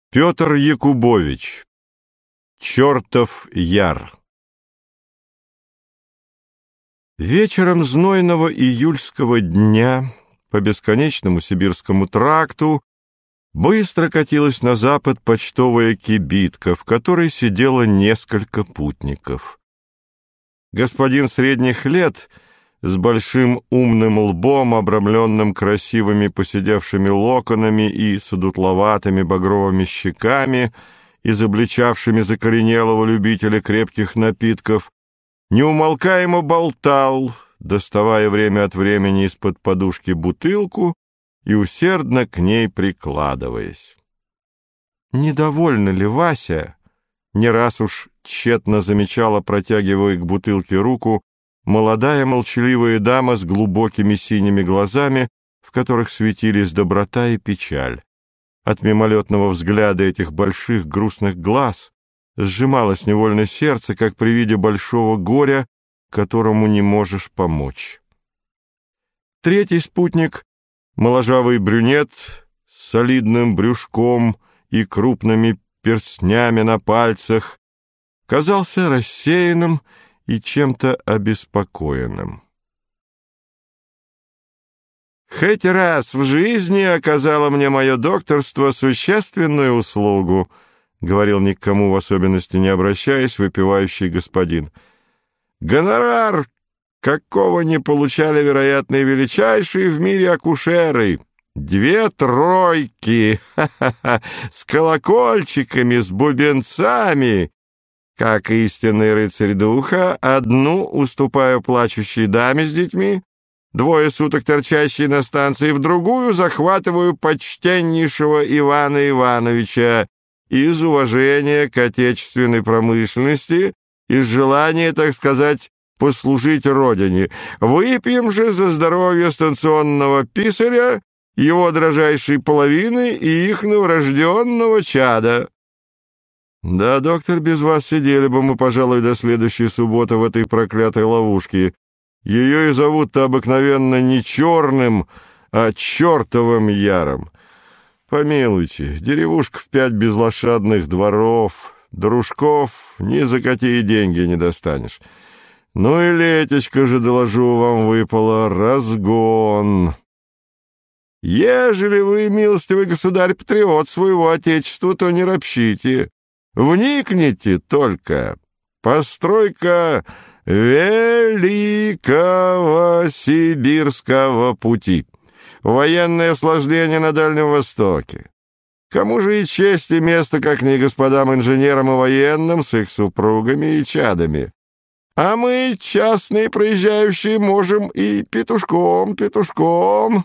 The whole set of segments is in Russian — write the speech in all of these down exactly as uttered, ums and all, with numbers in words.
Петр Якубович. Чертов яр. Вечером знойного июльского дня по бесконечному сибирскому тракту быстро катилась на запад почтовая кибитка, в которой сидело несколько путников. Господин средних лет с большим умным лбом, обрамленным красивыми поседевшими локонами и с одутловатыми багровыми щеками, изобличавшими закоренелого любителя крепких напитков, неумолкаемо болтал, доставая время от времени из-под подушки бутылку и усердно к ней прикладываясь. Недовольна ли Вася, не раз уж тщетно замечала, протягивая к бутылке руку, молодая молчаливая дама с глубокими синими глазами, в которых светились доброта и печаль. От мимолетного взгляда этих больших грустных глаз сжималось невольно сердце, как при виде большого горя, которому не можешь помочь. Третий спутник, моложавый брюнет с солидным брюшком и крупными перстнями на пальцах, казался рассеянным и чем-то обеспокоенным. «Хоть раз в жизни оказало мне мое докторство существенную услугу», — говорил ни к кому в особенности не обращаясь выпивающий господин. «Гонорар, какого не получали, вероятно, и величайшие в мире акушеры. Две тройки, ха-ха-ха, с колокольчиками, с бубенцами. Как истинный рыцарь духа, одну уступаю плачущей даме с детьми, двое суток торчащей на станции, в другую захватываю почтеннейшего Ивана Ивановича из уважения к отечественной промышленности, из желания, так сказать, послужить родине. Выпьем же за здоровье станционного писаря, его дрожайшей половины и их новорожденного чада». «Да, доктор, без вас сидели бы мы, пожалуй, до следующей субботы в этой проклятой ловушке. Ее и зовут-то обыкновенно не черным, а чертовым яром. Помилуйте, деревушка в пять безлошадных дворов, дружков ни за какие деньги не достанешь. Ну и летечко же, доложу вам, выпало, разгон. Ежели вы, милостивый государь-патриот своего отечества, то не ропщите. Вникните только. Постройка Великого Сибирского пути. Военное осложнение на Дальнем Востоке. Кому же и честь и место, как не господам инженерам и военным с их супругами и чадами? А мы, частные проезжающие, можем и петушком, петушком.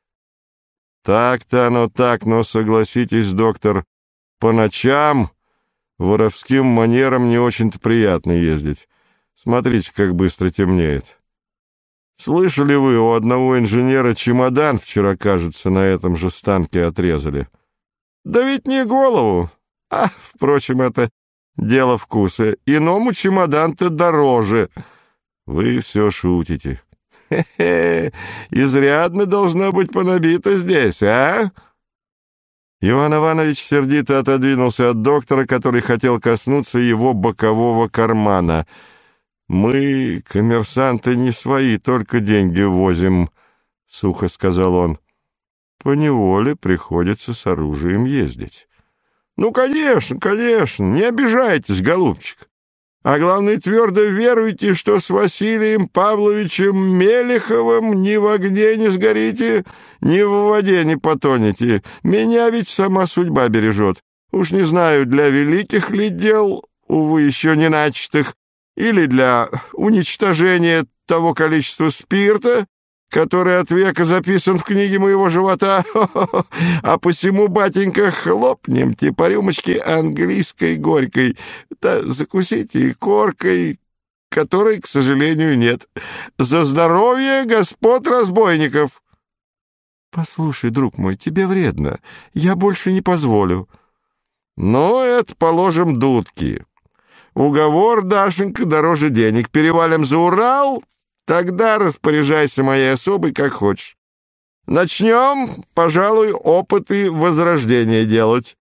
Так-то оно так, но согласитесь, доктор, по ночам воровским манерам не очень-то приятно ездить. Смотрите, как быстро темнеет. Слышали вы, у одного инженера чемодан вчера, кажется, на этом же станке отрезали? Да ведь не голову. А, впрочем, это дело вкуса. Иному чемодан-то дороже. Вы все шутите. Хе-хе, изрядно должно быть понабито здесь, а? Иван Иванович сердито отодвинулся от доктора, который хотел коснуться его бокового кармана. «Мы, коммерсанты, не свои, только деньги возим», — сухо сказал он. «Поневоле приходится с оружием ездить». «Ну, конечно, конечно, не обижайтесь, голубчик. А главное, твердо веруйте, что с Василием Павловичем Мелеховым ни в огне не сгорите, ни в воде не потонете. Меня ведь сама судьба бережет. Уж не знаю, для великих ли дел, увы, еще не начатых, или для уничтожения того количества спирта, который от века записан в книге моего живота. А посему, батенька, хлопнемте по рюмочке английской горькой, да закусите и коркой, которой, к сожалению, нет. За здоровье господ разбойников!» «Послушай, друг мой, тебе вредно. Я больше не позволю». «Ну, это, положим, дудки. Уговор, Дашенька, дороже денег. Перевалим за Урал, тогда распоряжайся моей особой как хочешь. Начнем, пожалуй, опыты возрождения делать.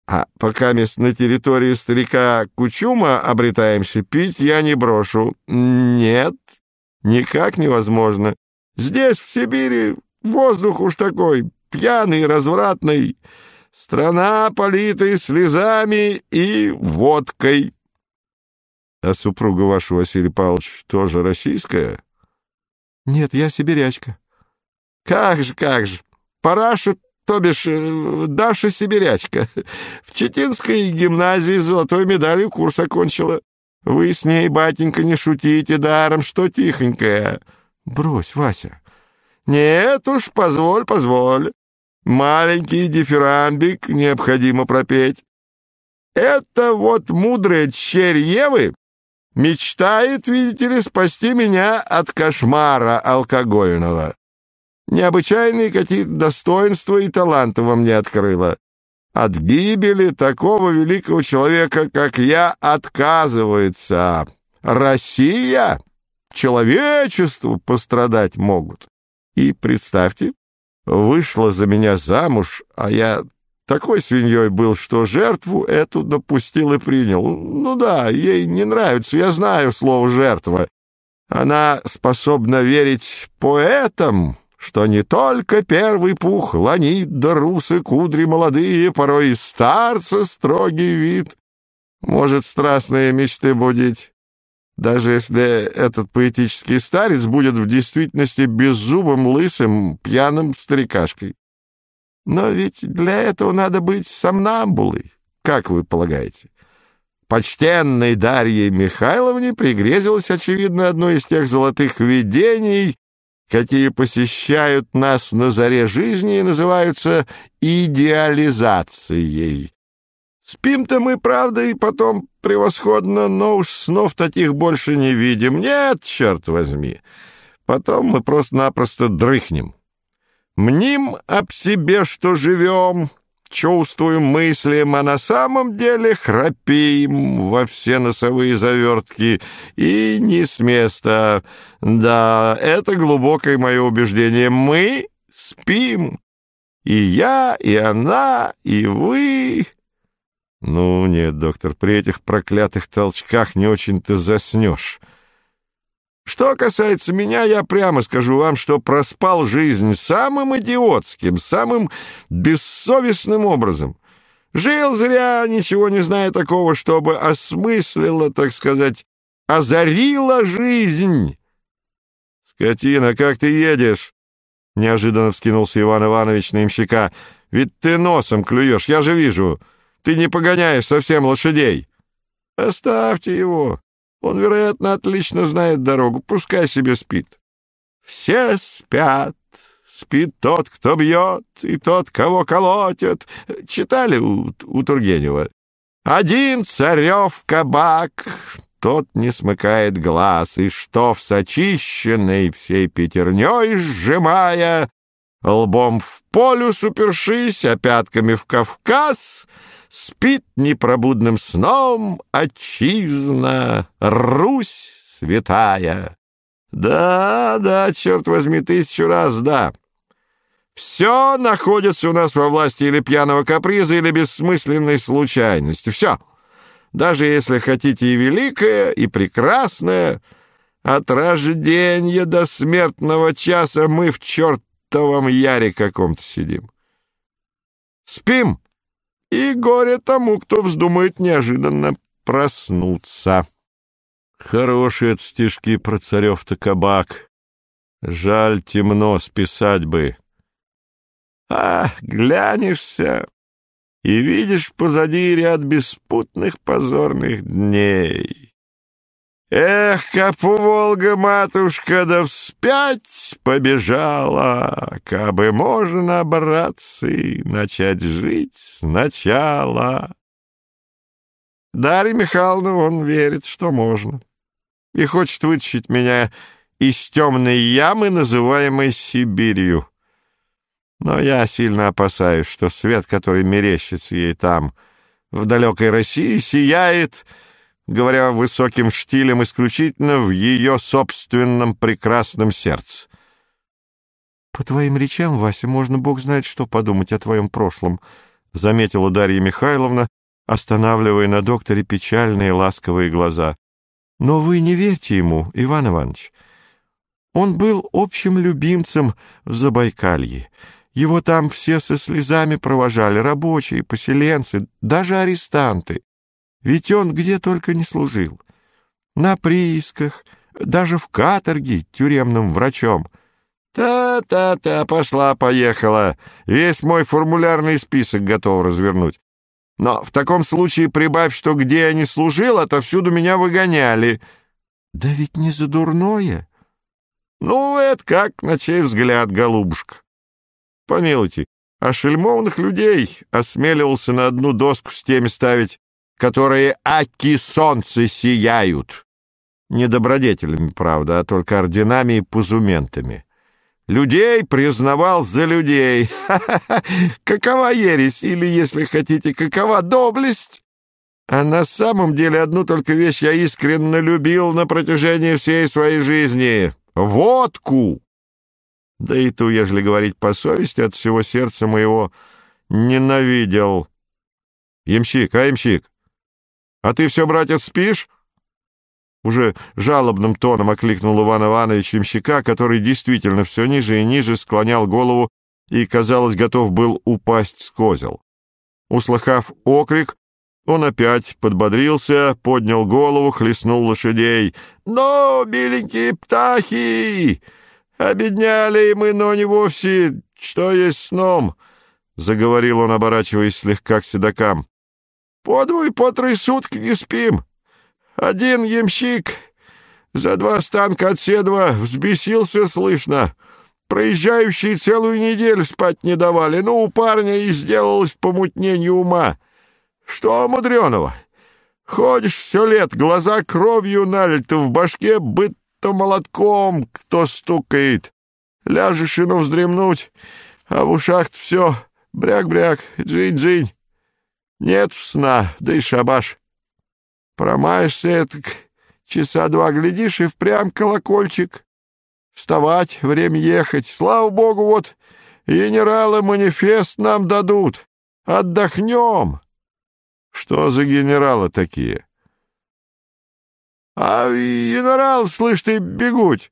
А пока мы на территории старика Кучума обретаемся, пить я не брошу. Нет, никак невозможно. Здесь, в Сибири, воздух уж такой пьяный, развратный. Страна, политая слезами и водкой. А супруга ваша, Василий Павлович, тоже российская? Нет, я сибирячка. Как же, как же. Параша, то бишь Даша сибирячка. В Читинской гимназии с золотой медалью курс окончила. Вы с ней, батенька, не шутите даром, что тихонькая. Брось, Вася. Нет уж, позволь, позволь. Маленький дифирамбик необходимо пропеть. Это вот мудрая черь Евы мечтает, видите ли, спасти меня от кошмара алкогольного. Необычайные какие-то достоинства и таланты во мне открыла. От гибели такого великого человека, как я, отказывается. Россия, человечеству пострадать могут. И представьте, вышла за меня замуж, а я такой свиньей был, что жертву эту допустил и принял. Ну да, ей не нравится, я знаю слово «жертва». Она способна верить поэтам, что не только первый пух ланит, да русы кудри молодые, порой и старца строгий вид может страстные мечты будить. Даже если этот поэтический старец будет в действительности беззубым, лысым, пьяным старикашкой. Но ведь для этого надо быть сомнамбулой, как вы полагаете? Почтенной Дарье Михайловне пригрезилось, очевидно, одно из тех золотых видений, какие посещают нас на заре жизни и называются идеализацией. Спим-то мы, правда, и потом превосходно, но уж снов таких больше не видим. Нет, черт возьми. Потом мы просто-напросто дрыхнем. Мним об себе, что живем, чувствуем, мыслим, а на самом деле храпим во все носовые завертки и не с места. Да, это глубокое мое убеждение. Мы спим. И я, и она, и вы... Ну, нет, доктор, при этих проклятых толчках не очень-то заснешь. Что касается меня, я прямо скажу вам, что проспал жизнь самым идиотским, самым бессовестным образом. Жил зря, ничего не зная такого, чтобы осмыслило, так сказать, озарила жизнь. — Скотина, как ты едешь? — неожиданно вскинулся Иван Иванович на имщика. — Ведь ты носом клюешь, я же вижу. Ты не погоняешь совсем лошадей. — Оставьте его. Он, вероятно, отлично знает дорогу. Пускай себе спит. Все спят. Спит тот, кто бьет, и тот, кого колотят. Читали у, у Тургенева? Один царев кабак, тот не смыкает глаз, и что в сочищенной всей пятерней сжимая, лбом в полюс упершись, а пятками в Кавказ, спит непробудным сном отчизна, Русь святая. Да, да, черт возьми, тысячу раз да. Все находится у нас во власти или пьяного каприза, или бессмысленной случайности. Все. Даже если хотите и великое, и прекрасное, от рождения до смертного часа мы в чертовом яре каком-то сидим. Спим. И горе тому, кто вздумает неожиданно проснуться. Хорошие это стишки про царев-то кабак. Жаль, темно, списать бы. А, глянешься, и видишь позади ряд беспутных позорных дней. Эх, Капу Волга, матушка, да вспять побежала, кабы можно, братцы, начать жить сначала. Дарья Михайловна, он верит, что можно, и хочет вытащить меня из темной ямы, называемой Сибирью. Но я сильно опасаюсь, что свет, который мерещится ей там, в далекой России, сияет, говоря высоким штилем, исключительно в ее собственном прекрасном сердце. — По твоим речам, Вася, можно бог знает что подумать о твоем прошлом, — заметила Дарья Михайловна, останавливая на докторе печальные ласковые глаза. — Но вы не верьте ему, Иван Иванович. Он был общим любимцем в Забайкалье. Его там все со слезами провожали, рабочие, поселенцы, даже арестанты. Ведь он где только не служил. На приисках, даже в каторге тюремным врачом. Та-та-та, пошла-поехала. Весь мой формулярный список готов развернуть. Но в таком случае прибавь, что где я не служил, отовсюду меня выгоняли. Да ведь не за дурное. Ну, это как, на чей взгляд, голубушка. Помилуйте, а шельмованных людей осмеливался на одну доску с теми ставить, которые аки солнце сияют. Не добродетелями, правда, а только орденами и позументами. Людей признавал за людей. Ха-ха-ха! Какова ересь, или, если хотите, какова доблесть? А на самом деле одну только вещь я искренне любил на протяжении всей своей жизни — водку. Да и ту, ежели говорить по совести, от всего сердца моего ненавидел. Ямщик, а, ямщик, а ты все, братец, спишь? Уже жалобным тоном окликнул Иван Иванович ямщика, который действительно все ниже и ниже склонял голову и, казалось, готов был упасть с козел. Услыхав окрик, он опять подбодрился, поднял голову, хлестнул лошадей. «Ну, миленькие птахи! Обедняли мы, но не вовсе, что есть сном!» — заговорил он, оборачиваясь слегка к седокам. «По двое, по три сутки не спим. Один ямщик за два станка от Седова взбесился, слышно. Проезжающие целую неделю спать не давали. Ну, у парня и сделалось помутнение ума. Что мудреного? Ходишь все лет, глаза кровью налиты, в башке быто молотком кто стукает. Ляжешь и ну вздремнуть, а в ушах-то все бряк-бряк, джинь-джинь. Нет сна, да и шабаш. Промаешься это, часа два глядишь, и впрямь колокольчик. Вставать, время ехать. Слава богу, вот генералы манифест нам дадут. Отдохнем. Что за генералы такие? А генерал, слышь ты, бегут.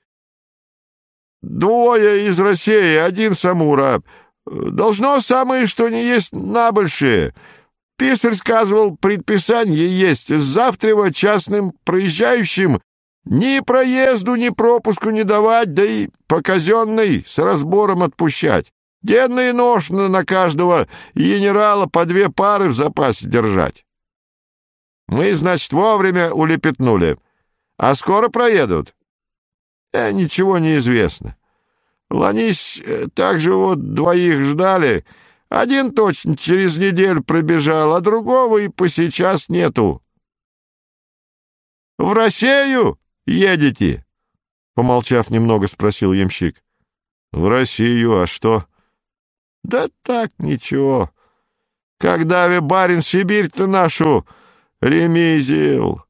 Двое из России, один Самура. Должно самое, что не есть набольшие. Писарь сказывал, предписание есть. Завтра частным проезжающим ни проезду, ни пропуску не давать, да и по казенной с разбором отпущать. Денно и ношно на каждого генерала по две пары в запасе держать. Мы, значит, вовремя улепетнули. А скоро проедут? Э, ничего не известно. Ланись, так же вот двоих ждали. Один точно через неделю пробежал, а другого и по сейчас нету. — В Россию едете? — помолчав немного, спросил ямщик. — В Россию, а что? — Да так, ничего. Когда вы, барин, Сибирь-то нашу ремизил.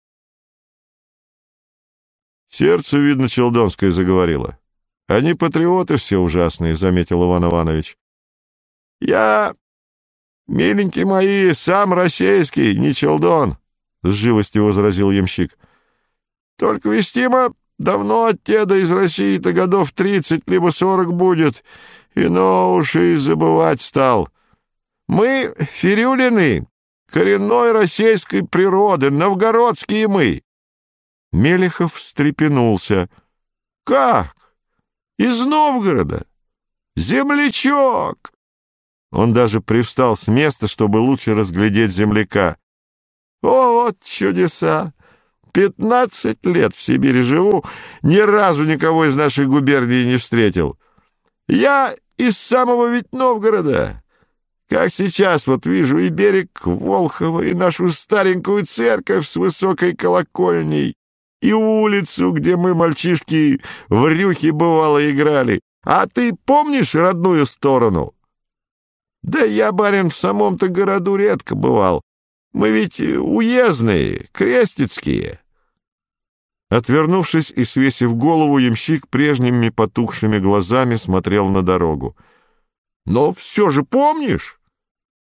Сердце, видно, челдонское заговорило. — Они патриоты все ужасные, — заметил Иван Иванович. — Я, миленькие мои, сам российский, не челдон, — с живостью возразил ямщик. — Только вестимо давно от теда из России-то годов тридцать либо сорок будет, ино уж и забывать стал. Мы фирюлины, коренной российской природы, новгородские мы. Мелехов встрепенулся. — Как? Из Новгорода? Землячок! Он даже привстал с места, чтобы лучше разглядеть земляка. — О, вот чудеса! Пятнадцать лет в Сибири живу, ни разу никого из нашей губернии не встретил. Я из самого ведь Новгорода. Как сейчас вот вижу и берег Волхова, и нашу старенькую церковь с высокой колокольней, и улицу, где мы, мальчишки, в рюхе бывало играли. А ты помнишь родную сторону? Да я, барин, в самом-то городу редко бывал. Мы ведь уездные, крестецкие. Отвернувшись и свесив голову, ямщик прежними потухшими глазами смотрел на дорогу. — Но все же помнишь?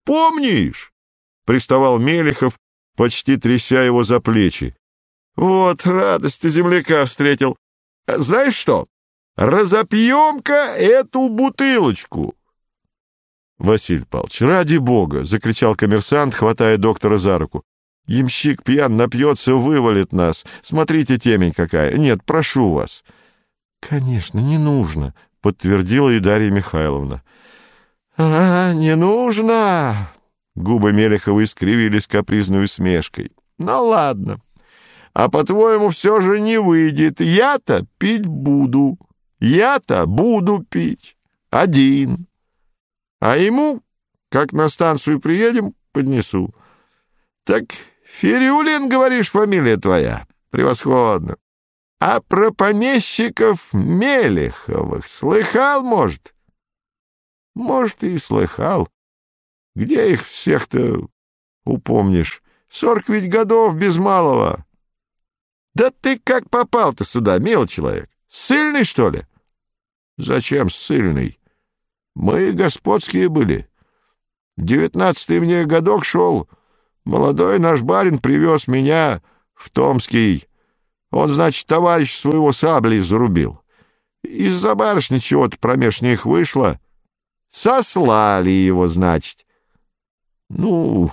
помнишь? — приставал Мелехов, почти тряся его за плечи. — Вот радость ты земляка встретил. Знаешь что? Разопьем-ка эту бутылочку. — Василий Павлович, ради бога! — закричал коммерсант, хватая доктора за руку. — Ямщик пьян, напьется, вывалит нас. Смотрите, темень какая. Нет, прошу вас. — Конечно, не нужно, — подтвердила и Дарья Михайловна. — А, не нужно! Губы Мелехова искривились капризной усмешкой. — Ну, ладно. А по-твоему, все же не выйдет. Я-то пить буду. Я-то буду пить. Один. А ему, как на станцию приедем, поднесу. Так Фирюлин, говоришь, фамилия твоя? Превосходно. А про помещиков Мелеховых слыхал, может? Может, и слыхал. Где их всех-то упомнишь? Сорок ведь годов без малого. Да ты как попал-то сюда, милый человек? Ссыльный, что ли? Зачем ссыльный? Мы господские были. Девятнадцатый мне годок шел. Молодой наш барин привез меня в Томский. Он, значит, товарищ своего саблей зарубил. Из-за барышни чего-то промеж них вышло. Сослали его, значит. Ну,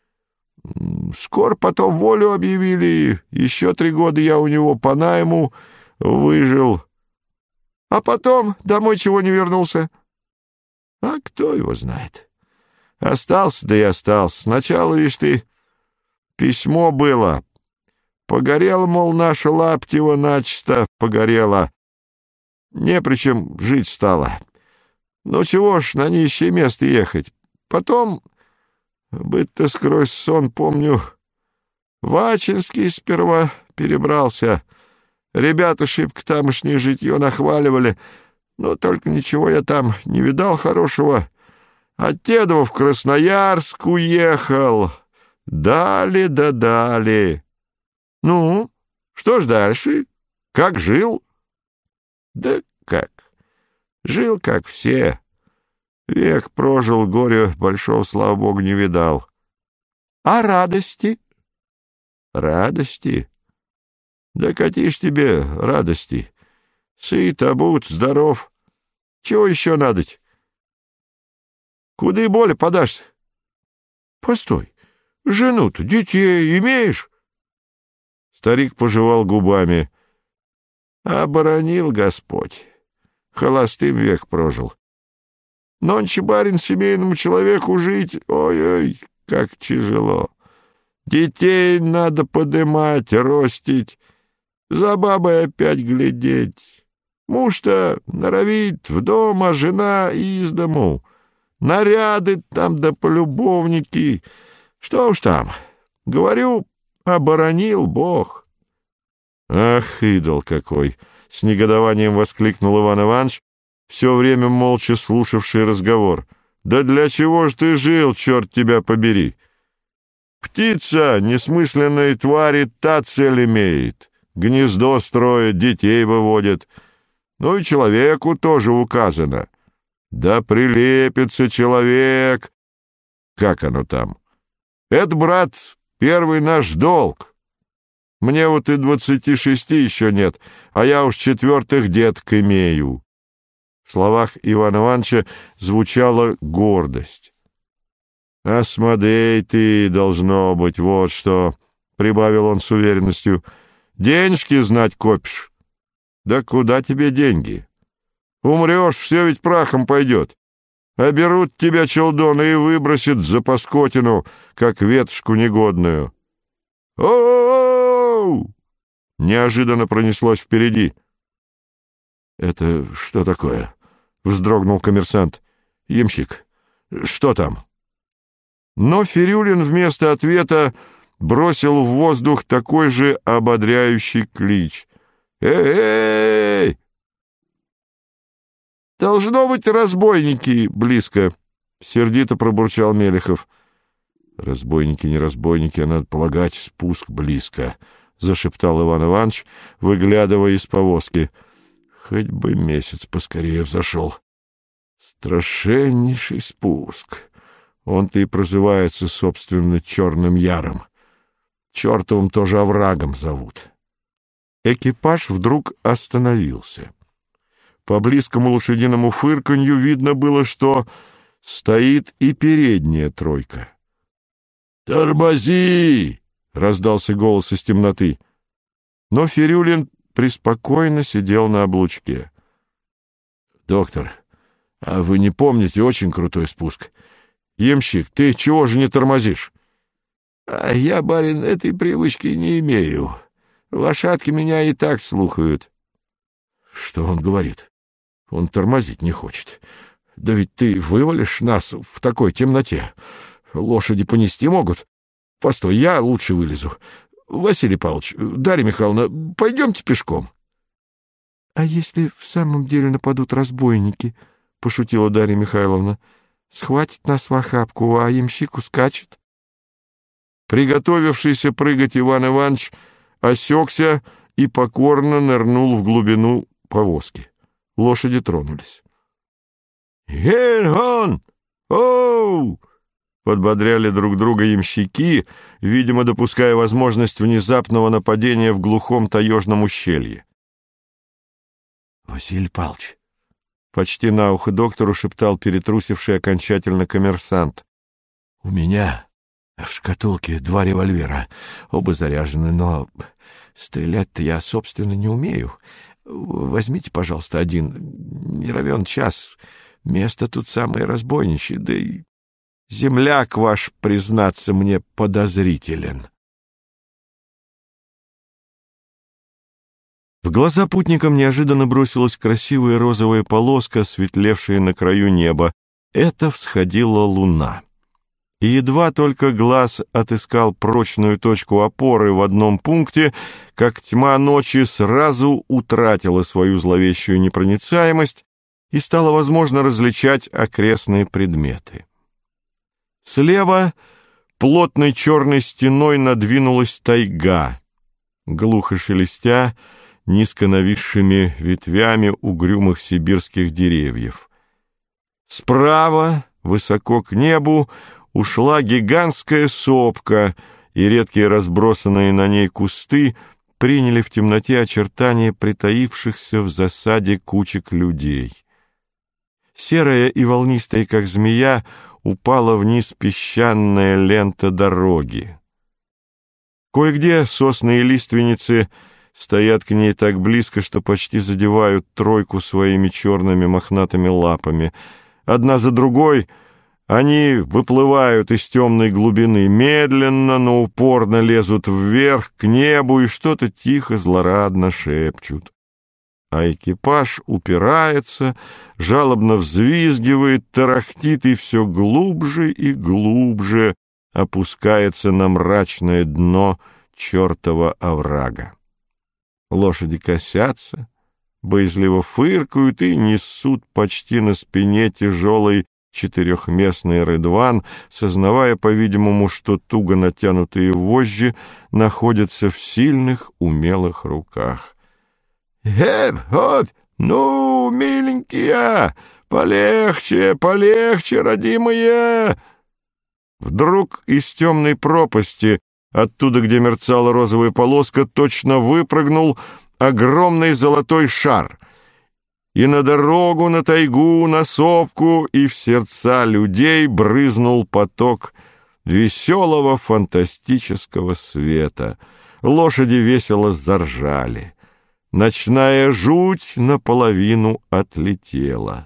скоро потом волю объявили. Еще три года я у него по найму выжил. А потом домой чего не вернулся? А кто его знает? Остался, да и остался. Сначала, видишь ты, письмо было. Погорело, мол, наша Лаптева начисто погорела. Не при чем жить стало. Ну чего ж на нищее место ехать? Потом, быть-то сквозь сон, помню, в Ачинский сперва перебрался. Ребята шибко тамошнее житье нахваливали, но только ничего я там не видал хорошего. От Тедова в Красноярск уехал. Дали да дали. Ну, что ж дальше? Как жил? Да как? Жил, как все. Век прожил, горя большого, слава богу, не видал. А радости? Радости? Да катишь тебе радости. Сыт, обут, здоров. Чего еще надоть? Куда и боли подашься? Постой, жену-то, детей имеешь? Старик пожевал губами. Оборонил Господь. Холостым век прожил. Нонче, барин, семейному человеку жить, ой-ой, как тяжело. Детей надо подымать, ростить, за бабой опять глядеть. Муж-то норовит в дом, а жена из дому. Наряды там да полюбовники. Что уж там, говорю, оборонил Бог. Ах, идол какой! — с негодованием воскликнул Иван Иванович, все время молча слушавший разговор. — Да для чего ж ты жил, черт тебя побери? Птица, несмысленные твари, та цель имеет. Гнездо строит, детей выводит. Ну и человеку тоже указано. Да прилепится человек. Как оно там? Это, брат, первый наш долг. Мне вот и двадцати шести еще нет, а я уж четвертых деток имею. В словах Ивана Ивановича звучала гордость. — Асмодей ты, должно быть, вот что, — прибавил он с уверенностью. — Денежки знать копишь. Да куда тебе деньги? Умрешь, все ведь прахом пойдет. А берут тебя челдоны и выбросят за паскотину, как ветошку негодную. О-о-о! Неожиданно пронеслось впереди. — Это что такое? — вздрогнул коммерсант. — Ямщик, что там? Но Фирюлин вместо ответа бросил в воздух такой же ободряющий клич. «Эй-эй! Должно быть, разбойники близко!» — сердито пробурчал Мелехов. «Разбойники, не разбойники, а, надо полагать, спуск близко», — зашептал Иван Иванович, выглядывая из повозки. «Хоть бы месяц поскорее взошел. Страшеннейший спуск. Он-то и прозывается, собственно, Черным Яром. Чертовым тоже оврагом зовут. Экипаж вдруг остановился. По близкому лошадиному фырканью видно было, что стоит и передняя тройка. «Тормози!» — раздался голос из темноты. Но Фирюлин преспокойно сидел на облучке. «Доктор, а вы не помните очень крутой спуск? Ямщик, ты чего же не тормозишь?» «А я, барин, этой привычки не имею. Лошадки меня и так слухают». «Что он говорит? Он тормозить не хочет. Да ведь ты вывалишь нас в такой темноте. Лошади понести могут. Постой, я лучше вылезу. Василий Павлович, Дарья Михайловна, пойдемте пешком». — А если в самом деле нападут разбойники, — пошутила Дарья Михайловна, — схватит нас в охапку, а ямщик ускачет? Приготовившийся прыгать Иван Иванович осекся и покорно нырнул в глубину повозки. Лошади тронулись. «Гельгон! Оу!» — подбодряли друг друга ямщики, видимо, допуская возможность внезапного нападения в глухом таежном ущелье. «Василий Павлович!» — почти на ухо доктору шептал перетрусивший окончательно коммерсант. «У меня в шкатулке два револьвера, оба заряжены, но стрелять-то я, собственно, не умею. Возьмите, пожалуйста, один, не равен час. Место тут самое разбойничье, да и земляк ваш, признаться, мне подозрителен». В глаза путникам неожиданно бросилась красивая розовая полоска, светлевшая на краю неба. Это всходила луна. И едва только глаз отыскал прочную точку опоры в одном пункте, как тьма ночи сразу утратила свою зловещую непроницаемость, и стало возможно различать окрестные предметы. Слева плотной черной стеной надвинулась тайга, глухо шелестя низко нависшими ветвями угрюмых сибирских деревьев. Справа, высоко к небу, ушла гигантская сопка, и редкие разбросанные на ней кусты приняли в темноте очертания притаившихся в засаде кучек людей. Серая и волнистая, как змея, упала вниз песчаная лента дороги. Кое-где сосны и лиственницы стоят к ней так близко, что почти задевают тройку своими черными мохнатыми лапами. Одна за другой они выплывают из темной глубины, медленно, но упорно лезут вверх, к небу, и что-то тихо, злорадно шепчут. А экипаж упирается, жалобно взвизгивает, тарахтит и все глубже и глубже опускается на мрачное дно чертова оврага. Лошади косятся, боязливо фыркают и несут почти на спине тяжелый четырехместный рыдван, сознавая, по-видимому, что туго натянутые вожжи находятся в сильных, умелых руках. «Эп, оп, ну, миленькие, полегче, полегче, родимые!» Вдруг из темной пропасти, оттуда, где мерцала розовая полоска, точно выпрыгнул огромный золотой шар. И на дорогу, на тайгу, на сопку и в сердца людей брызнул поток веселого фантастического света. Лошади весело заржали. Ночная жуть наполовину отлетела.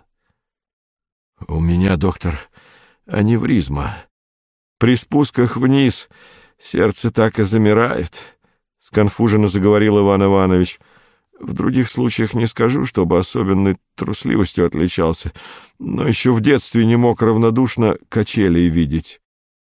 — У меня, доктор, аневризма. При спусках вниз сердце так и замирает, — сконфуженно заговорил Иван Иванович. В других случаях не скажу, чтобы особенной трусливостью отличался, но еще в детстве не мог равнодушно качелей видеть.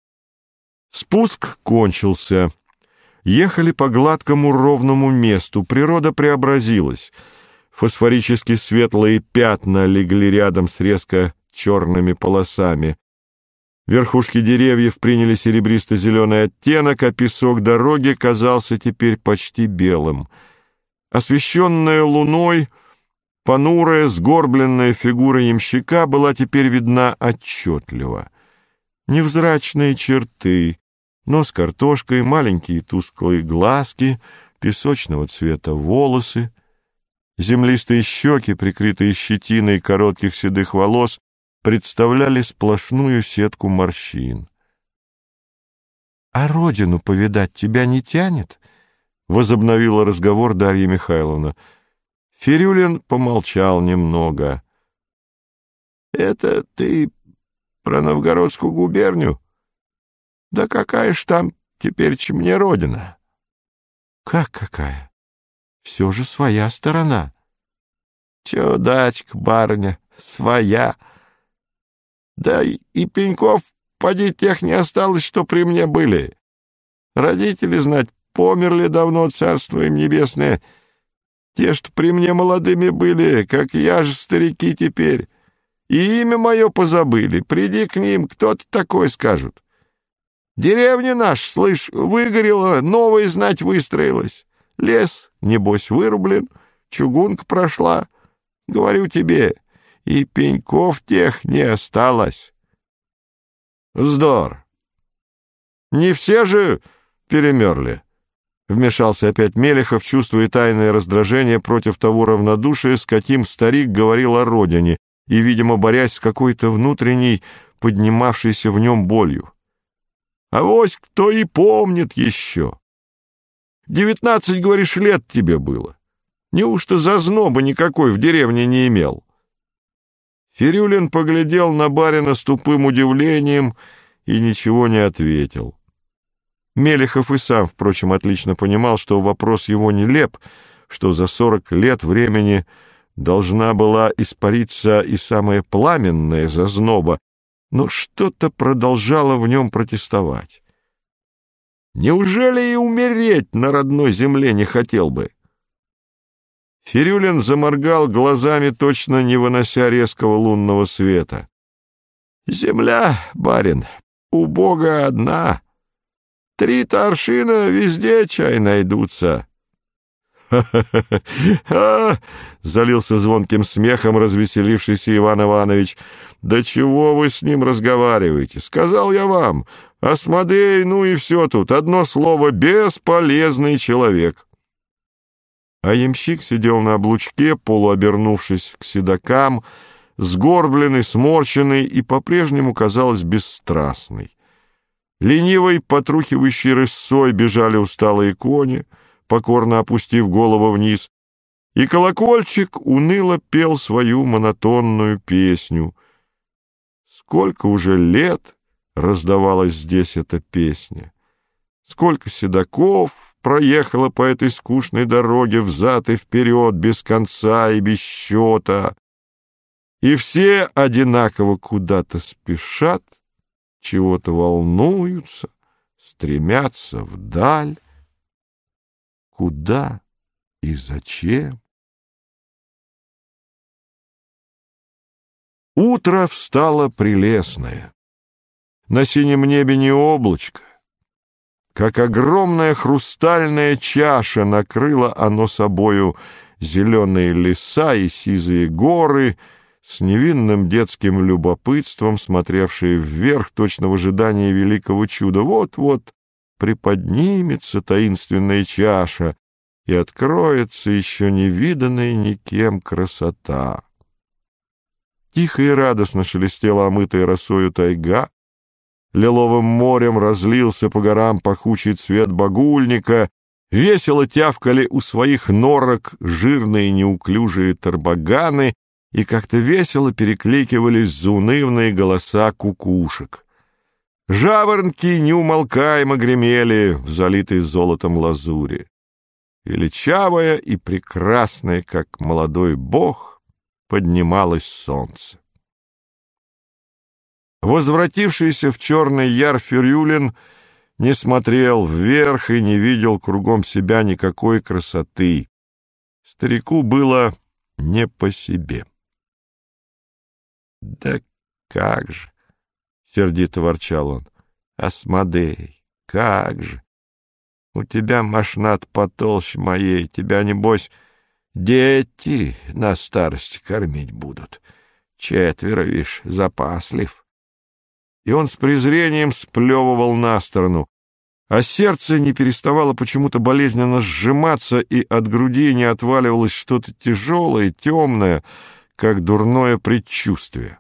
Спуск кончился. Ехали по гладкому ровному месту. Природа преобразилась. Фосфорически светлые пятна легли рядом с резко черными полосами. Верхушки деревьев приняли серебристо-зеленый оттенок, а песок дороги казался теперь почти белым. Освещенная луной, понурая, сгорбленная фигура ямщика была теперь видна отчетливо. невзрачные черты, нос картошкой, маленькие тусклые глазки, песочного цвета волосы, землистые щеки, прикрытые щетиной коротких седых волос, представляли сплошную сетку морщин. — А родину повидать тебя не тянет? — возобновила разговор Дарья Михайловна. Фирюлин помолчал немного. — Это ты про Новгородскую губернию? Да какая ж там теперь-ч мне родина? — Как какая? Все же своя сторона. — Чудачка, барыня, своя. Да и, и пеньков, поди, тех не осталось, что при мне были. Родители, знать, померли давно, царство им небесное. Те, что при мне молодыми были, как я же старики теперь. И имя мое позабыли. Приди к ним, кто-то такой скажут. Деревня наша, слышь, выгорела, новая, знать, выстроилась. Лес, небось, вырублен, чугунка прошла. Говорю тебе, и пеньков тех не осталось. Вздор! Не все же перемерли. Вмешался опять Мелехов, чувствуя тайное раздражение против того равнодушия, с каким старик говорил о родине, и, видимо, борясь с какой-то внутренней, поднимавшейся в нем болью. Авось кто и помнит еще. Девятнадцать, говоришь, лет тебе было. Неужто зазноба никакой в деревне не имел? Фирюлин поглядел на барина с тупым удивлением и ничего не ответил. Мелехов и сам, впрочем, отлично понимал, что вопрос его нелеп, что за сорок лет времени должна была испариться и самая пламенная зазноба, но что-то продолжало в нем протестовать. Неужели и умереть на родной земле не хотел бы? Фирюлин заморгал глазами, точно не вынося резкого лунного света. — Земля, барин, у Бога одна. Три-то аршина везде чай найдутся. «Ха-ха-ха! — залился звонким смехом развеселившийся Иван Иванович. — Да чего вы с ним разговариваете? Сказал я вам, Асмодей, ну и все тут, одно слово — бесполезный человек. А ямщик сидел на облучке, полуобернувшись к седокам, сгорбленный, сморщенный и по-прежнему, казалось, бесстрастный. Ленивой, потрухивающей рысцой бежали усталые кони, покорно опустив голову вниз, и колокольчик уныло пел свою монотонную песню. Сколько уже лет раздавалась здесь эта песня! Сколько седоков проехало по этой скучной дороге взад и вперед, без конца и без счета, и все одинаково куда-то спешат, чего-то волнуются, стремятся вдаль. Куда и зачем? Утро встало прелестное. На синем небе не облачко. Как огромная хрустальная чаша накрыло оно собою зеленые леса и сизые горы, с невинным детским любопытством смотревшие вверх, точно в ожидании великого чуда. Вот-вот приподнимется таинственная чаша, и откроется еще невиданная никем красота. Тихо и радостно шелестела омытая росою тайга, лиловым морем разлился по горам пахучий цвет багульника, весело тявкали у своих норок жирные неуклюжие тарбаганы, и как-то весело перекликивались заунывные голоса кукушек. Жаворонки неумолкаемо гремели в залитой золотом лазури. Величавая и прекрасная, как молодой бог, поднималось солнце. Возвратившийся в Черный Яр Фирюлин не смотрел вверх и не видел кругом себя никакой красоты. Старику было не по себе. — Да как же! — сердито ворчал он. — Асмодей, как же! У тебя мошнат потолще моей, тебя, небось, дети на старости кормить будут. Четверо, вишь, запаслив. и он с презрением сплевывал на сторону, а сердце не переставало почему-то болезненно сжиматься, и от груди не отваливалось что-то тяжелое, темное, как дурное предчувствие.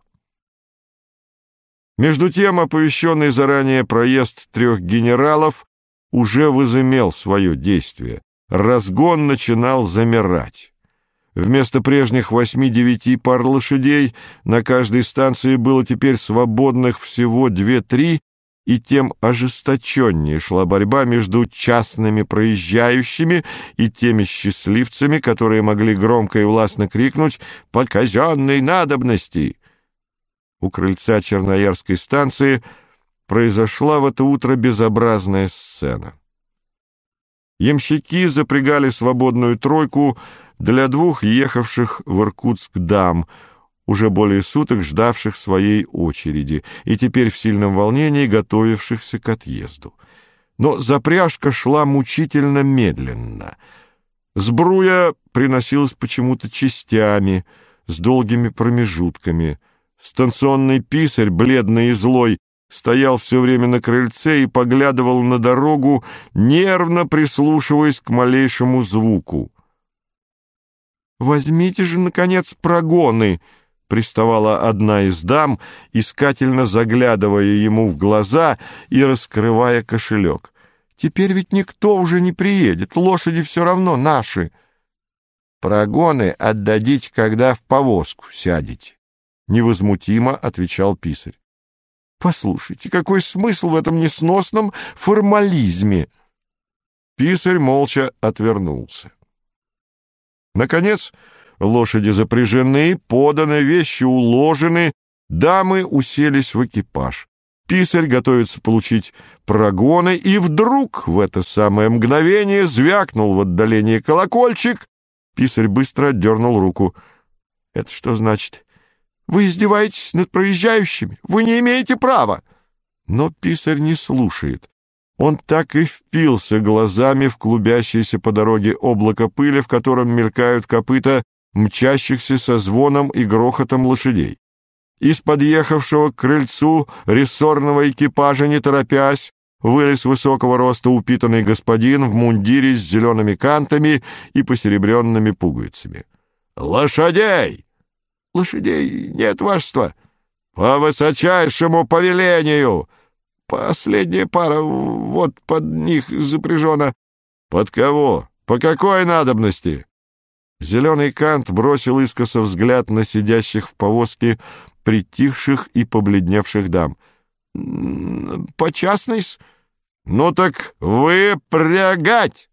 Между тем, оповещенный заранее проезд трех генералов уже возымел свое действие. Разгон начинал замирать. Вместо прежних восьми-девяти пар лошадей на каждой станции было теперь свободных всего две-три, и тем ожесточеннее шла борьба между частными проезжающими и теми счастливцами, которые могли громко и властно крикнуть «По казенной надобности!». У крыльца Черноярской станции произошла в это утро безобразная сцена. Ямщики запрягали свободную тройку для двух ехавших в Иркутск дам, уже более суток ждавших своей очереди и теперь в сильном волнении готовившихся к отъезду. Но запряжка шла мучительно медленно. Сбруя приносилась почему-то частями, с долгими промежутками. Станционный писарь, бледный и злой, стоял все время на крыльце и поглядывал на дорогу, нервно прислушиваясь к малейшему звуку. «Возьмите же, наконец, прогоны!» — приставала одна из дам, искательно заглядывая ему в глаза и раскрывая кошелек. «Теперь ведь никто уже не приедет, лошади все равно наши». «Прогоны отдадите, когда в повозку сядете», — невозмутимо отвечал писарь. «Послушайте, какой смысл в этом несносном формализме?» Писарь молча отвернулся. Наконец, лошади запряжены, поданы, вещи уложены, дамы уселись в экипаж. Писарь готовится получить прогоны, и вдруг в это самое мгновение звякнул в отдалении колокольчик. Писарь быстро отдернул руку. «Это что значит? Вы издеваетесь над проезжающими? Вы не имеете права!» Но писарь не слушает. Он так и впился глазами в клубящееся по дороге облако пыли, в котором мелькают копыта мчащихся со звоном и грохотом лошадей. Из подъехавшего к крыльцу рессорного экипажа, не торопясь, вылез высокого роста упитанный господин в мундире с зелеными кантами и посеребренными пуговицами. «Лошадей!» «Лошадей нет, вашество!» «По высочайшему повелению!» «Последняя пара вот под них запряжена». «Под кого? По какой надобности?» Зеленый кант бросил искоса взгляд на сидящих в повозке притихших и побледневших дам. «По частной-с». «Ну так выпрягать!»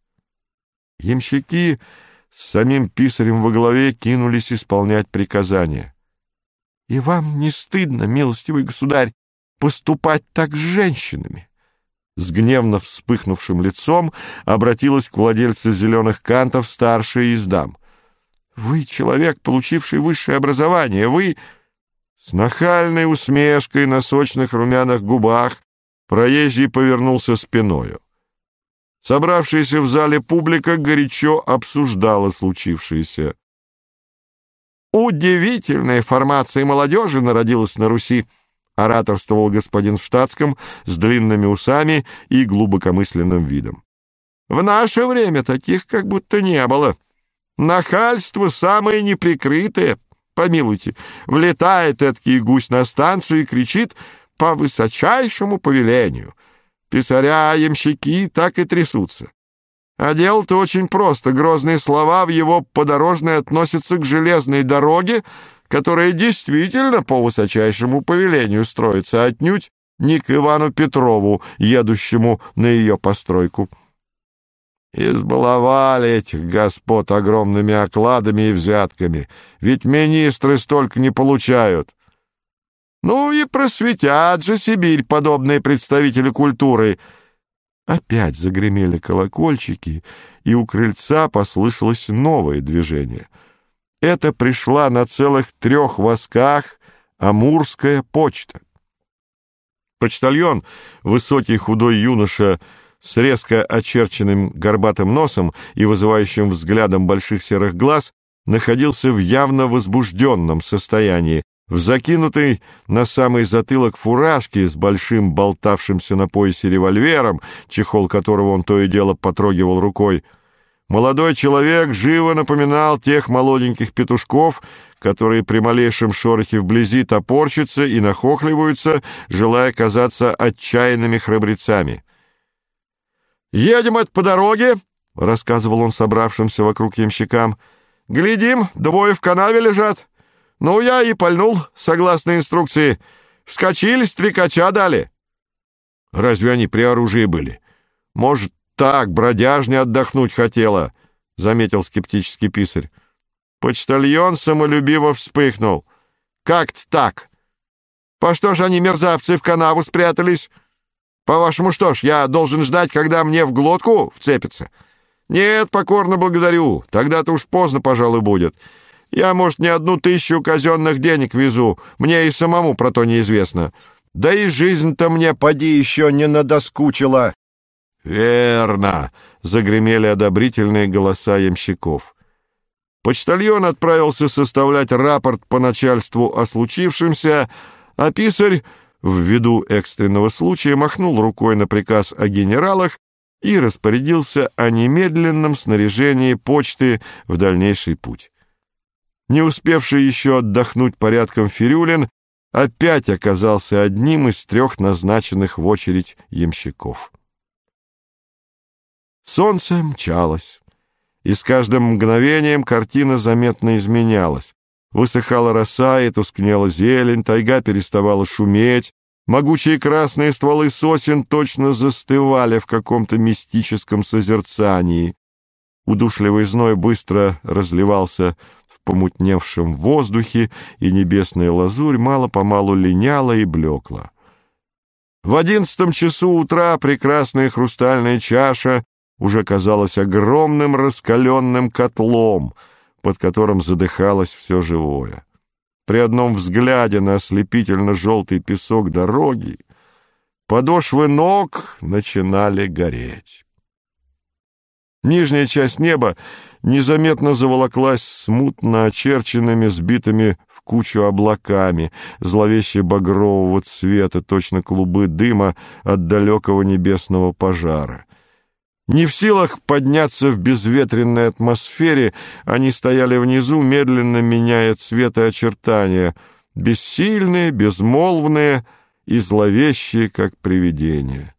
Ямщики с самим писарем во главе кинулись исполнять приказания. «И вам не стыдно, милостивый государь, поступать так с женщинами?» С гневно вспыхнувшим лицом обратилась к владельцу зеленых кантов старшая из дам. «Вы человек, получивший высшее образование, вы...» С нахальной усмешкой на сочных румяных губах проезжий повернулся спиною. Собравшаяся в зале публика горячо обсуждала случившееся. «Удивительная формация молодежи народилась на Руси», — ораторствовал господин в штатском с длинными усами и глубокомысленным видом. «В наше время таких как будто не было. Нахальство самое неприкрытое. Помилуйте, влетает эдакий гусь на станцию и кричит по высочайшему повелению. Писаря, ямщики так и трясутся. А дело-то очень просто. Грозные слова в его подорожной относятся к железной дороге, которая действительно по высочайшему повелению строится, отнюдь не к Ивану Петрову, едущему на ее постройку. Избаловали этих господ огромными окладами и взятками, ведь министры столько не получают. Ну и просветят же Сибирь подобные представители культуры». Опять загремели колокольчики, и у крыльца послышалось новое движение. Это пришла на целых трех восках Амурская почта. Почтальон, высокий худой юноша с резко очерченным горбатым носом и вызывающим взглядом больших серых глаз, находился в явно возбужденном состоянии, В закинутой на самый затылок фуражке с большим болтавшимся на поясе револьвером, чехол которого он то и дело потрогивал рукой, молодой человек живо напоминал тех молоденьких петушков, которые при малейшем шорохе вблизи топорщатся и нахохливаются, желая казаться отчаянными храбрецами. «Едем это по дороге», — рассказывал он собравшимся вокруг ямщикам. «Глядим, двое в канаве лежат. Ну, я и пальнул, согласно инструкции. Вскочили, стрекача дали». «Разве они при оружии были? Может, так, бродяжня отдохнуть хотела», — заметил скептический писарь. Почтальон самолюбиво вспыхнул. «Как-то так? По что ж они, мерзавцы, в канаву спрятались? По-вашему, что ж, я должен ждать, когда мне в глотку вцепится? Нет, покорно благодарю. Тогда-то уж поздно, пожалуй, будет. Я, может, не одну тысячу казенных денег везу. Мне и самому про то неизвестно. Да и жизнь-то мне, поди, еще не надоскучила». «Верно!» — загремели одобрительные голоса ямщиков. Почтальон отправился составлять рапорт по начальству о случившемся, а писарь, ввиду экстренного случая, махнул рукой на приказ о генералах и распорядился о немедленном снаряжении почты в дальнейший путь. Не успевший еще отдохнуть порядком Фирюлин опять оказался одним из трех назначенных в очередь ямщиков. Солнце мчалось, и с каждым мгновением картина заметно изменялась. Высыхала роса и тускнела зелень, тайга переставала шуметь, могучие красные стволы сосен точно застывали в каком-то мистическом созерцании. Удушливый зной быстро разливался в помутневшем воздухе, и небесная лазурь мало-помалу линяла и блекла. В одиннадцатом часу утра прекрасная хрустальная чаша уже казалась огромным раскаленным котлом, под которым задыхалось все живое. При одном взгляде на ослепительно-желтый песок дороги подошвы ног начинали гореть. Нижняя часть неба незаметно заволоклась смутно очерченными, сбитыми в кучу облаками, зловеще багрового цвета, точно клубы дыма от далекого небесного пожара. Не в силах подняться в безветренной атмосфере, они стояли внизу, медленно меняя цвет и очертания, бессильные, безмолвные и зловещие, как привидения.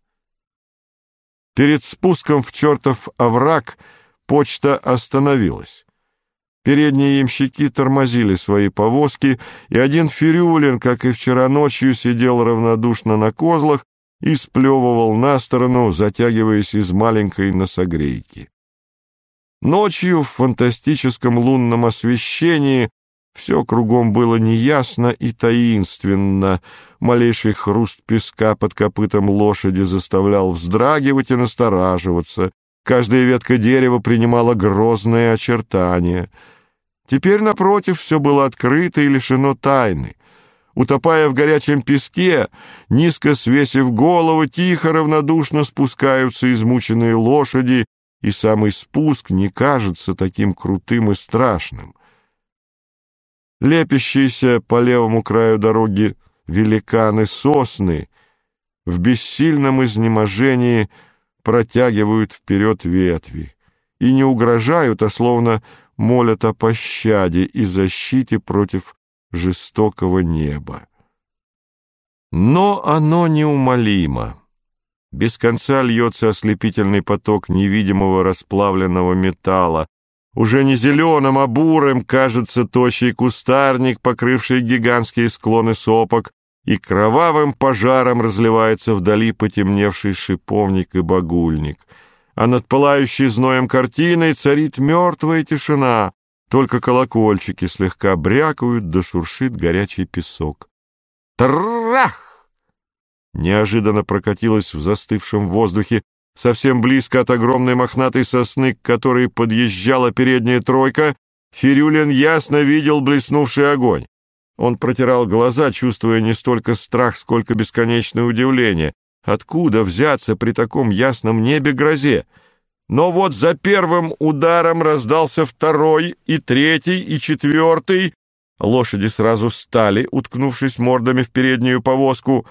Перед спуском в чертов овраг почта остановилась. Передние ямщики тормозили свои повозки, и один Фирюлин, как и вчера ночью, сидел равнодушно на козлах и сплевывал на сторону, затягиваясь из маленькой носогрейки. Ночью в фантастическом лунном освещении все кругом было неясно и таинственно. Малейший хруст песка под копытом лошади заставлял вздрагивать и настораживаться. Каждая ветка дерева принимала грозные очертания. Теперь, напротив, все было открыто и лишено тайны. Утопая в горячем песке, низко свесив головы, тихо, равнодушно спускаются измученные лошади, и самый спуск не кажется таким крутым и страшным. Лепящиеся по левому краю дороги великаны-сосны в бессильном изнеможении протягивают вперед ветви и не угрожают, а словно молят о пощаде и защите против жестокого неба. Но оно неумолимо. Без конца льется ослепительный поток невидимого расплавленного металла. Уже не зеленым, а бурым кажется тощий кустарник, покрывший гигантские склоны сопок, и кровавым пожаром разливается вдали потемневший шиповник и багульник. А над пылающей зноем картиной царит мертвая тишина. Только колокольчики слегка брякают, да шуршит горячий песок. Трах! Неожиданно прокатилась в застывшем воздухе совсем близко от огромной мохнатой сосны, к которой подъезжала передняя тройка. Фирюлин ясно видел блеснувший огонь. Он протирал глаза, чувствуя не столько страх, сколько бесконечное удивление. Откуда взяться при таком ясном небе грозе? Но вот за первым ударом раздался второй, и третий, и четвертый, Лошади сразу стали, уткнувшись мордами в переднюю повозку.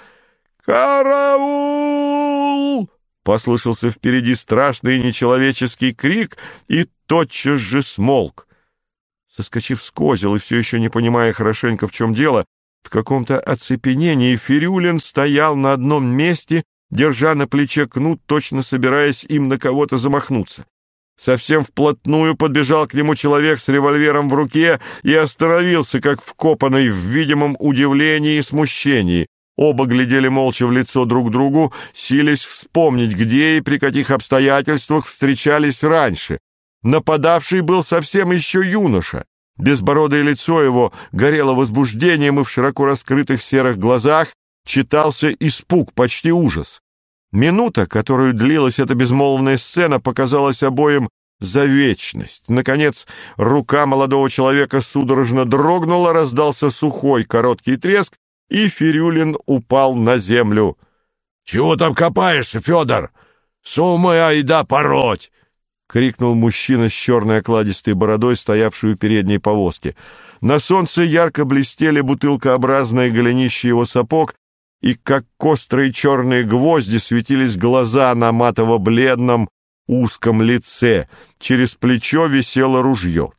«Караул!» — послышался впереди страшный нечеловеческий крик и тотчас же смолк. Соскочив с козел и все еще не понимая хорошенько, в чем дело, в каком-то оцепенении Фирюлин стоял на одном месте, держа на плече кнут, точно собираясь им на кого-то замахнуться. Совсем вплотную подбежал к нему человек с револьвером в руке и остановился, как вкопанный, в видимом удивлении и смущении. Оба глядели молча в лицо друг другу, силясь вспомнить, где и при каких обстоятельствах встречались раньше. Нападавший был совсем еще юноша. Безбородое лицо его горело возбуждением, и в широко раскрытых серых глазах читался испуг, почти ужас. Минута, которую длилась эта безмолвная сцена, показалась обоим за вечность. Наконец, рука молодого человека судорожно дрогнула, раздался сухой короткий треск, и Фирюлин упал на землю. — Чего там копаешься, Федор? Сумы айда пороть! — крикнул мужчина с черной окладистой бородой, стоявший у передней повозки. На солнце ярко блестели бутылкообразные голенища его сапог, и, как острые черные гвозди, светились глаза на матово-бледном узком лице. Через плечо висело ружье.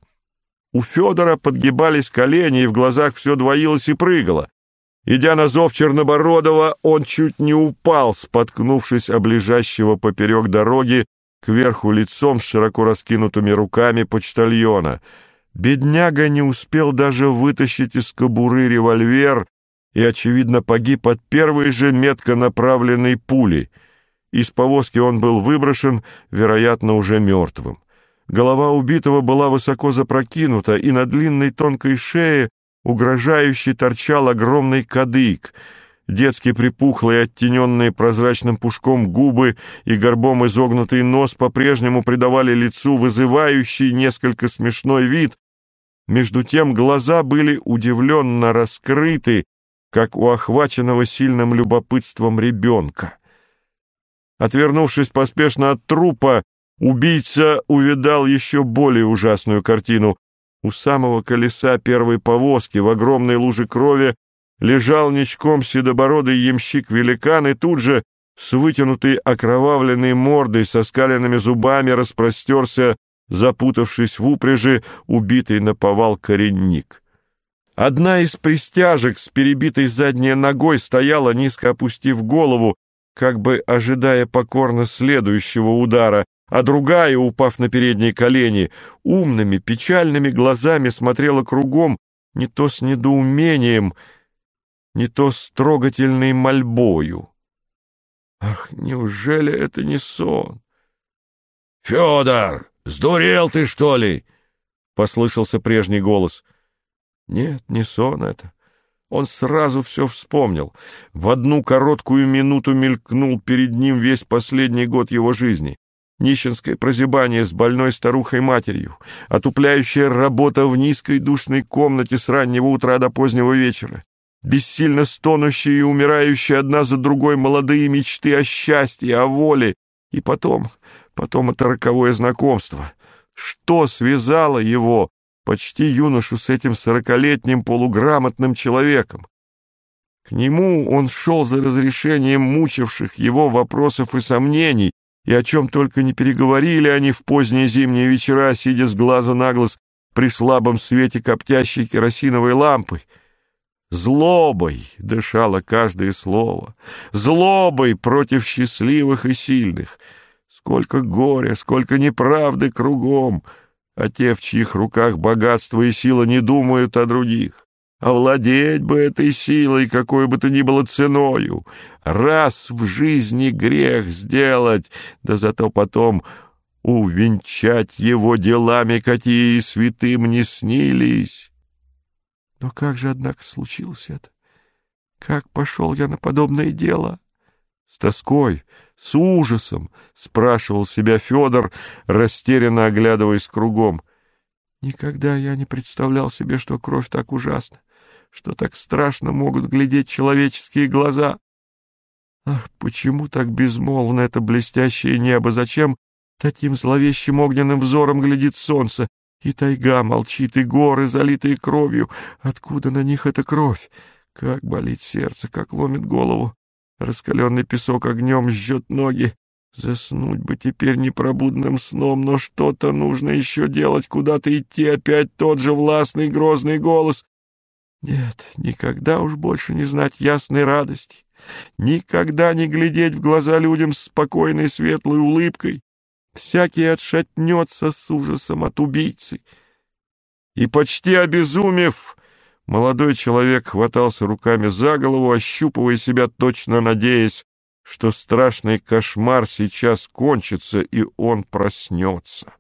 У Федора подгибались колени, и в глазах все двоилось и прыгало. Идя на зов Чернобородова, он чуть не упал, споткнувшись об лежащего поперек дороги кверху лицом с широко раскинутыми руками почтальона. Бедняга не успел даже вытащить из кобуры револьвер и, очевидно, погиб от первой же метко направленной пули. Из повозки он был выброшен, вероятно, уже мертвым. Голова убитого была высоко запрокинута, и на длинной тонкой шее угрожающе торчал огромный кадык. Детски припухлые, оттененные прозрачным пушком губы и горбом изогнутый нос по-прежнему придавали лицу вызывающий, несколько смешной вид. Между тем глаза были удивленно раскрыты, как у охваченного сильным любопытством ребенка. Отвернувшись поспешно от трупа, убийца увидал еще более ужасную картину. У самого колеса первой повозки в огромной луже крови лежал ничком седобородый ямщик-великан, и тут же, с вытянутой окровавленной мордой, со скаленными зубами, распростерся, запутавшись в упряжи, убитый наповал коренник. Одна из пристяжек с перебитой задней ногой стояла, низко опустив голову, как бы ожидая покорно следующего удара, а другая, упав на передние колени, умными, печальными глазами смотрела кругом не то с недоумением, не то с трогательной мольбою. Ах, неужели это не сон? — Федор, сдурел ты, что ли? — послышался прежний голос. Нет, не сон это. Он сразу все вспомнил. В одну короткую минуту мелькнул перед ним весь последний год его жизни. Нищенское прозябание с больной старухой-матерью, отупляющая работа в низкой душной комнате с раннего утра до позднего вечера, бессильно стонущие и умирающие одна за другой молодые мечты о счастье, о воле, и потом, потом это роковое знакомство. Что связало его, почти юношу, с этим сорокалетним полуграмотным человеком? К нему он шел за разрешением мучивших его вопросов и сомнений, и о чем только не переговорили они в поздние зимние вечера, сидя с глазу на глаз при слабом свете коптящей керосиновой лампы. Злобой дышало каждое слово, злобой против счастливых и сильных. Сколько горя, сколько неправды кругом, а те, в чьих руках богатство и сила, не думают о других. Овладеть бы этой силой, какой бы то ни было ценою, раз в жизни грех сделать, да зато потом увенчать его делами, какие святым не снились. Но как же, однако, случилось это? Как пошел я на подобное дело? С тоской, с ужасом спрашивал себя Федор, растерянно оглядываясь кругом. Никогда я не представлял себе, что кровь так ужасна, что так страшно могут глядеть человеческие глаза. Ах, почему так безмолвно это блестящее небо? Зачем таким зловещим огненным взором глядит солнце? И тайга молчит, и горы, залитые кровью. Откуда на них эта кровь? Как болит сердце, как ломит голову. Раскаленный песок огнем жжет ноги. Заснуть бы теперь непробудным сном, но что-то нужно еще делать, куда-то идти, опять тот же властный грозный голос. Нет, никогда уж больше не знать ясной радости, никогда не глядеть в глаза людям с спокойной светлой улыбкой. Всякий отшатнется с ужасом от убийцы. И почти обезумев, молодой человек хватался руками за голову, ощупывая себя, точно надеясь, что страшный кошмар сейчас кончится, и он проснется.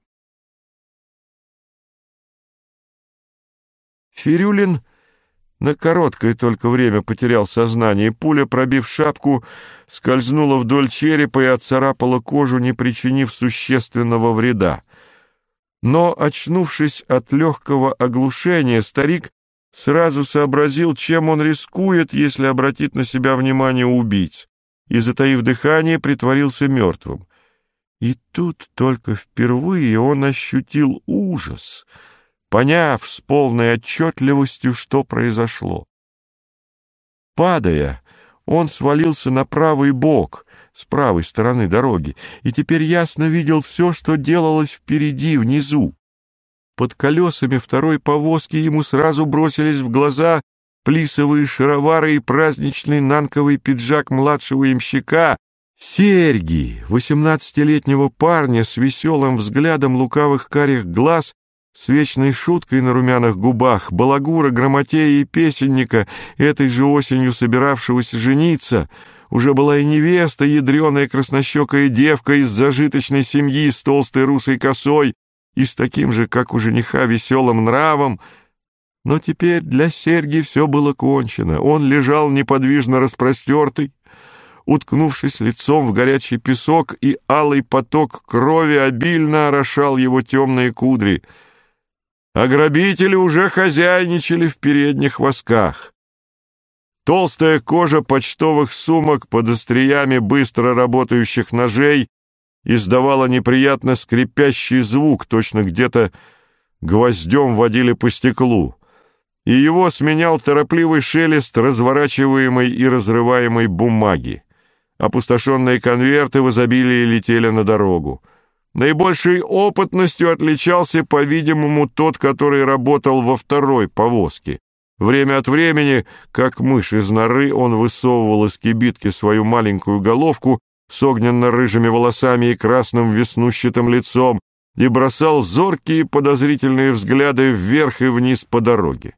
Фирюлин на короткое только время потерял сознание. Пуля, пробив шапку, скользнула вдоль черепа и отцарапала кожу, не причинив существенного вреда. Но, очнувшись от легкого оглушения, старик сразу сообразил, чем он рискует, если обратит на себя внимание убийц, и, затаив дыхание, притворился мертвым. И тут только впервые он ощутил ужас, поняв с полной отчетливостью, что произошло. Падая, он свалился на правый бок, с правой стороны дороги, и теперь ясно видел все, что делалось впереди, внизу. Под колесами второй повозки ему сразу бросились в глаза плисовые шаровары и праздничный нанковый пиджак младшего ямщика, серьги восемнадцатилетнего парня с веселым взглядом лукавых карих глаз, с вечной шуткой на румяных губах, балагура, грамотея и песенника, этой же осенью собиравшегося жениться. Уже была и невеста, ядреная краснощекая девка из зажиточной семьи с толстой русой косой и с таким же, как у жениха, веселым нравом. Но теперь для Серги все было кончено. Он лежал неподвижно распростертый, уткнувшись лицом в горячий песок, и алый поток крови обильно орошал его темные кудри. А грабители уже хозяйничали в передних восках. Толстая кожа почтовых сумок под остриями быстро работающих ножей издавала неприятно скрипящий звук, точно где-то гвоздем водили по стеклу, и его сменял торопливый шелест разворачиваемой и разрываемой бумаги. Опустошенные конверты в изобилии летели на дорогу. Наибольшей опытностью отличался, по-видимому, тот, который работал во второй повозке. Время от времени, как мышь из норы, он высовывал из кибитки свою маленькую головку с огненно-рыжими волосами и красным веснущатым лицом и бросал зоркие подозрительные взгляды вверх и вниз по дороге.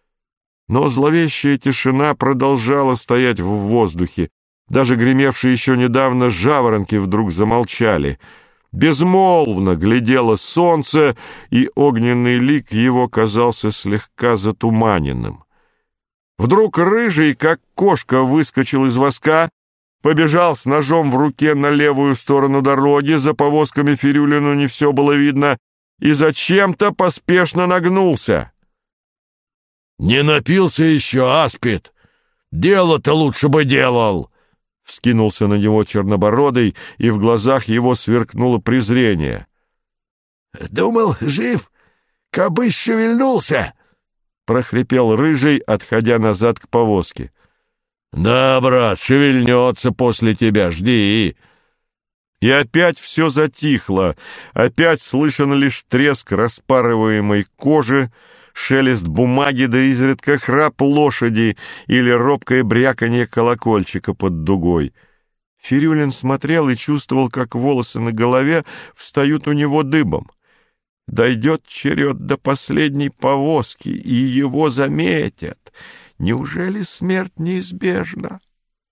Но зловещая тишина продолжала стоять в воздухе. Даже гремевшие еще недавно жаворонки вдруг замолчали. Безмолвно глядело солнце, и огненный лик его казался слегка затуманенным. Вдруг рыжий, как кошка, выскочил из воска, побежал с ножом в руке на левую сторону дороги, за повозками Фирюлину не все было видно, и зачем-то поспешно нагнулся. «Не напился еще, аспид? Дело-то лучше бы делал!» Вскинулся на него чернобородый, и в глазах его сверкнуло презрение. «Думал, жив? Кабы шевельнулся!» — прохрипел рыжий, отходя назад к повозке. «Да, брат, шевельнется после тебя, жди!» И опять все затихло, опять слышен лишь треск распарываемой кожи, шелест бумаги, да изредка храп лошади или робкое бряканье колокольчика под дугой. Фирюлин смотрел и чувствовал, как волосы на голове встают у него дыбом. Дойдет черед до последней повозки, и его заметят. Неужели смерть неизбежна?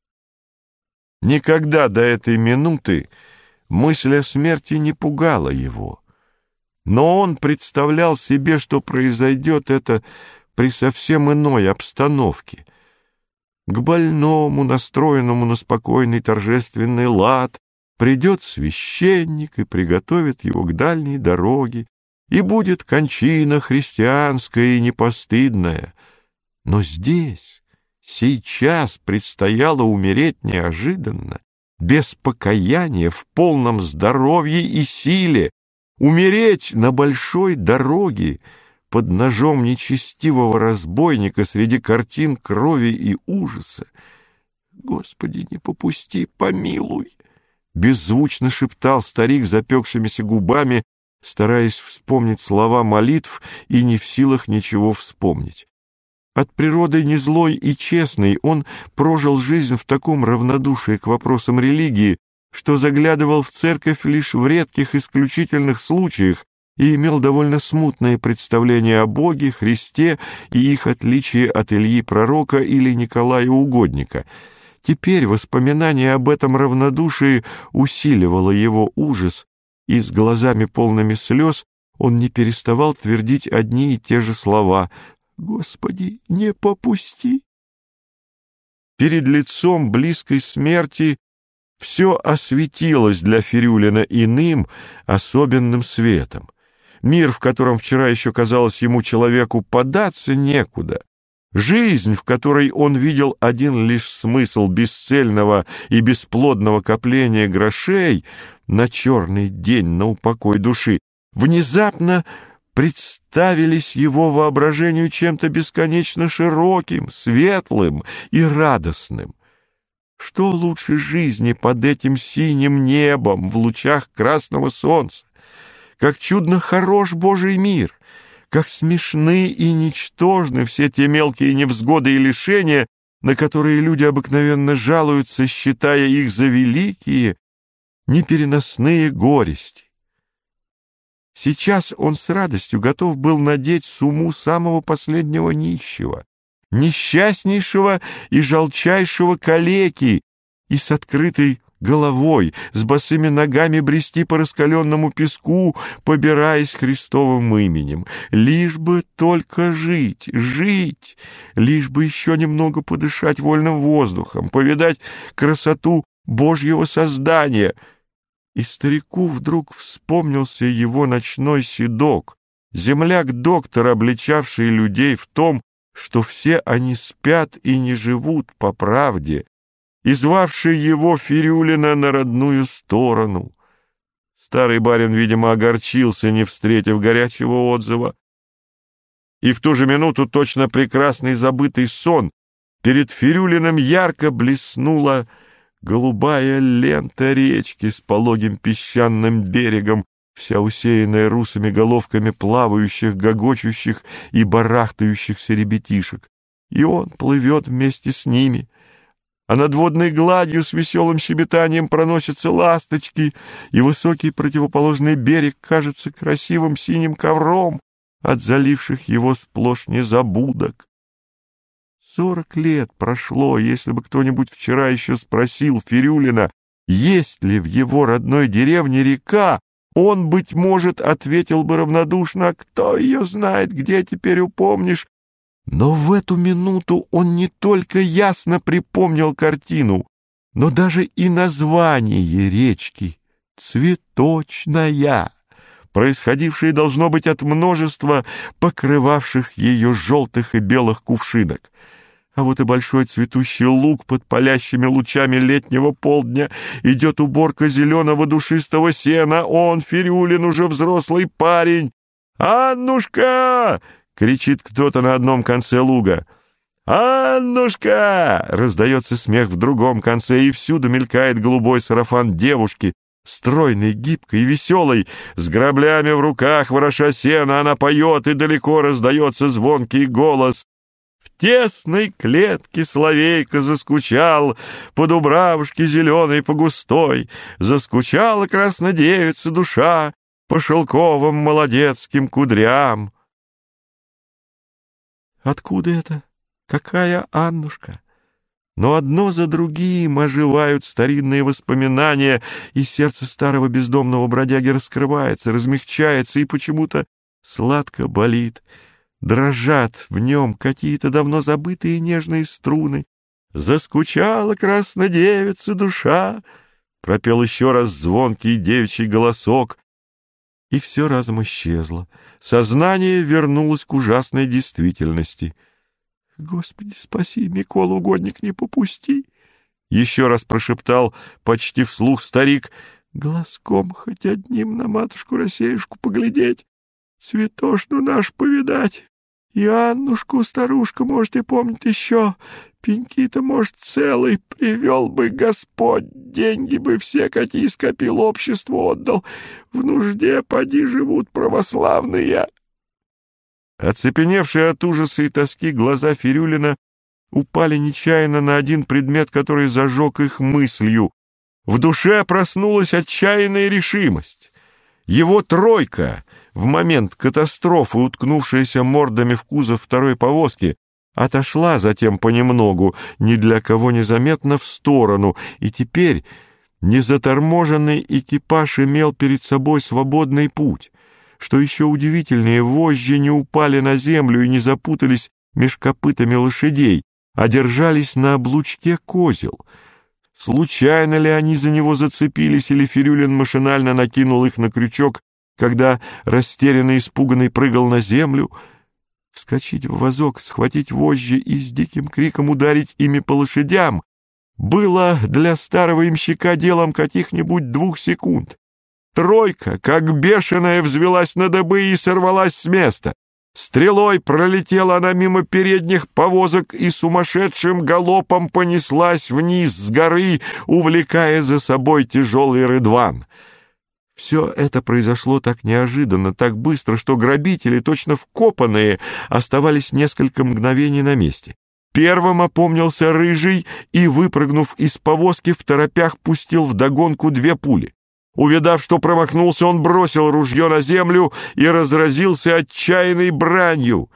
Никогда до этой минуты мысль о смерти не пугала его. Но он представлял себе, что произойдет это при совсем иной обстановке. К больному, настроенному на спокойный торжественный лад, придет священник и приготовит его к дальней дороге, и будет кончина христианская и непостыдная. Но здесь, сейчас предстояло умереть неожиданно, без покаяния, в полном здоровье и силе, Умереть на большой дороге под ножом нечестивого разбойника среди картин крови и ужаса. «Господи, не попусти, помилуй!» — беззвучно шептал старик запекшимися губами, стараясь вспомнить слова молитв и не в силах ничего вспомнить. От природы не злой и честный он прожил жизнь в таком равнодушии к вопросам религии, что заглядывал в церковь лишь в редких исключительных случаях и имел довольно смутное представление о Боге, Христе и их отличии от Ильи Пророка или Николая Угодника. Теперь воспоминание об этом равнодушии усиливало его ужас, и с глазами полными слез он не переставал твердить одни и те же слова: «Господи, не попусти!» Перед лицом близкой смерти все осветилось для Фирюлина иным, особенным светом. Мир, в котором вчера еще казалось ему человеку податься некуда, жизнь, в которой он видел один лишь смысл бесцельного и бесплодного копления грошей на черный день, на упокой души, внезапно представились его воображению чем-то бесконечно широким, светлым и радостным. Что лучше жизни под этим синим небом в лучах красного солнца? Как чудно хорош Божий мир! Как смешны и ничтожны все те мелкие невзгоды и лишения, на которые люди обыкновенно жалуются, считая их за великие, непереносные горести. Сейчас он с радостью готов был надеть сумму самого последнего нищего, несчастнейшего и жалчайшего калеки, и с открытой головой, с босыми ногами брести по раскаленному песку, побираясь Христовым именем. Лишь бы только жить, жить, лишь бы еще немного подышать вольным воздухом, повидать красоту Божьего создания. И старику вдруг вспомнился его ночной седок, земляк-доктор, обличавший людей в том, что все они спят и не живут по правде, и звавший его Фирюлина на родную сторону. Старый барин, видимо, огорчился, не встретив горячего отзыва. И в ту же минуту точно прекрасный забытый сон перед Фирюлиным ярко блеснула голубая лента речки с пологим песчаным берегом, вся усеянная русыми головками плавающих, гогочущих и барахтающихся ребятишек. И он плывет вместе с ними, а над водной гладью с веселым щебетанием проносятся ласточки, и высокий противоположный берег кажется красивым синим ковром от заливших его сплошь незабудок. Сорок лет прошло, если бы кто-нибудь вчера еще спросил Фирюлина, есть ли в его родной деревне река, он, быть может, ответил бы равнодушно: «Кто ее знает, где теперь упомнишь?» Но в эту минуту он не только ясно припомнил картину, но даже и название речки — Цветочная, происходившее должно быть от множества покрывавших ее желтых и белых кувшинок. А вот и большой цветущий луг под палящими лучами летнего полдня, идет уборка зеленого душистого сена, он, Фирюлин, уже взрослый парень. «Аннушка!» — кричит кто-то на одном конце луга. «Аннушка!» — раздается смех в другом конце, и всюду мелькает голубой сарафан девушки, стройной, гибкой и веселой, с граблями в руках, вороша сено, она поет, и далеко раздается звонкий голос. В тесной клетке соловейка заскучал, по дубравушке зеленой, по густой, заскучала краснодевица душа по шелковым молодецким кудрям. Откуда это? Какая Аннушка? Но одно за другим оживают старинные воспоминания, и сердце старого бездомного бродяги раскрывается, размягчается и почему-то сладко болит. Дрожат в нем какие-то давно забытые нежные струны. «Заскучала краснодевица душа», — пропел еще раз звонкий девичий голосок, и все разом исчезло. Сознание вернулось к ужасной действительности. «Господи, спаси, Микола, угодник, не попусти!» — еще раз прошептал почти вслух старик, глазком хоть одним на матушку-рассеюшку поглядеть, цветошну наш повидать. И Аннушку, старушка, может, и помнит еще. Пеньки-то, может, целый привел бы Господь, деньги бы все, какие скопил, обществу отдал. В нужде поди живут православные». Оцепеневшие от ужаса и тоски глаза Фирюлина упали нечаянно на один предмет, который зажег их мыслью. В душе проснулась отчаянная решимость. Его тройка, в момент катастрофы, уткнувшаяся мордами в кузов второй повозки, отошла затем понемногу, ни для кого незаметно, в сторону, и теперь незаторможенный экипаж имел перед собой свободный путь. Что еще удивительнее, вожжи не упали на землю и не запутались меж копытами лошадей, а держались на облучке козел. Случайно ли они за него зацепились, или Фирюлин машинально накинул их на крючок, когда растерянный и испуганный прыгал на землю? Вскочить в вазок, схватить вожжи и с диким криком ударить ими по лошадям было для старого имщика делом каких-нибудь двух секунд. Тройка, как бешеная, взвелась на дыбы и сорвалась с места. Стрелой пролетела она мимо передних повозок и сумасшедшим галопом понеслась вниз с горы, увлекая за собой тяжелый рыдван. Все это произошло так неожиданно, так быстро, что грабители, точно вкопанные, оставались несколько мгновений на месте. Первым опомнился Рыжий и, выпрыгнув из повозки, второпях пустил вдогонку две пули. Увидав, что промахнулся, он бросил ружье на землю и разразился отчаянной бранью.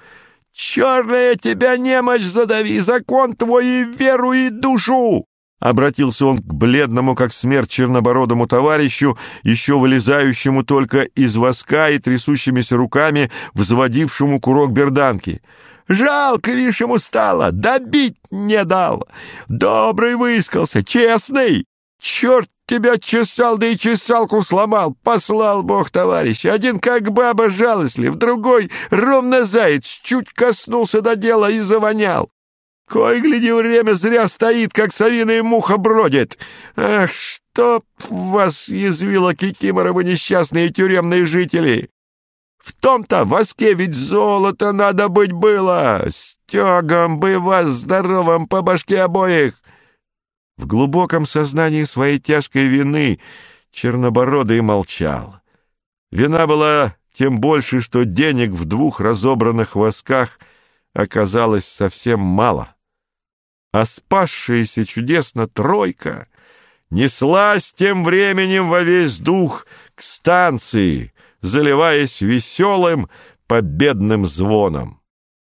«Черная тебя немощь задави, закон твой и веру, и душу!» Обратился он к бледному, как смерть, чернобородому товарищу, еще вылезающему только из воска и трясущимися руками, взводившему курок берданки. «Жалко, вишь, ему стало, добить не дал. Добрый выискался, честный. Черт тебя чесал, да и чесалку сломал. Послал Бог товарища. Один как баба жалостлив, другой ровно заяц, чуть коснулся до дела и завонял. Кой, гляди, время зря стоит, как совиная муха бродит. Ах, чтоб вас язвило, кикиморовы несчастные тюремные жители! В том-то воске ведь золото надо быть было. Стегом бы вас здоровым по башке обоих!» В глубоком сознании своей тяжкой вины Чернобородый молчал. Вина была тем больше, что денег в двух разобранных восках оказалось совсем мало. А спасшаяся чудесно тройка неслась тем временем во весь дух к станции, заливаясь веселым победным звоном.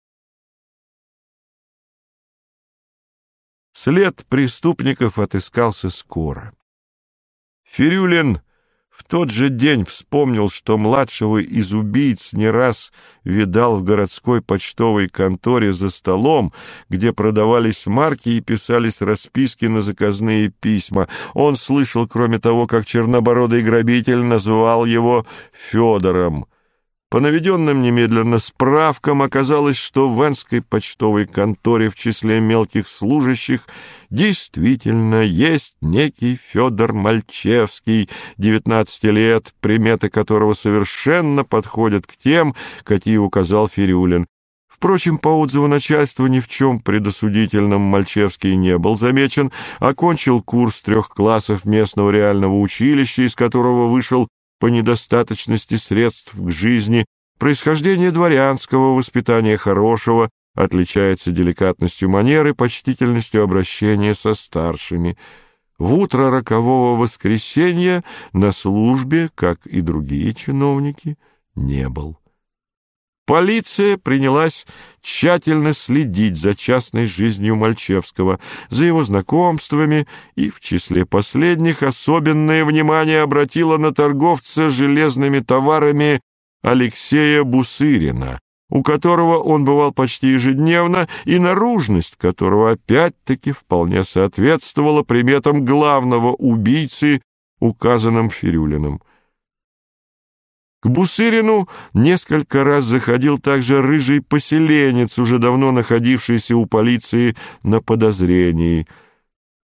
След преступников отыскался скоро. Фирюлин в тот же день вспомнил, что младшего из убийц не раз видал в городской почтовой конторе за столом, где продавались марки и писались расписки на заказные письма. Он слышал, кроме того, как чернобородый грабитель называл его Федором. По наведенным немедленно справкам оказалось, что в Энской почтовой конторе в числе мелких служащих действительно есть некий Федор Мальчевский, девятнадцати лет, приметы которого совершенно подходят к тем, какие указал Фирюлин. Впрочем, по отзыву начальства ни в чем предосудительном Мальчевский не был замечен, окончил курс трех классов местного реального училища, из которого вышел по недостаточности средств к жизни, происхождение дворянского, воспитание хорошего, отличается деликатностью манер и почтительностью обращения со старшими. В утро рокового воскресенья на службе, как и другие чиновники, не был. Полиция принялась тщательно следить за частной жизнью Мальчевского, за его знакомствами, и в числе последних особенное внимание обратила на торговца железными товарами Алексея Бусырина, у которого он бывал почти ежедневно, и наружность которого опять-таки вполне соответствовала приметам главного убийцы, указанным Фирюлиным. К Бусырину несколько раз заходил также рыжий поселенец, уже давно находившийся у полиции на подозрении.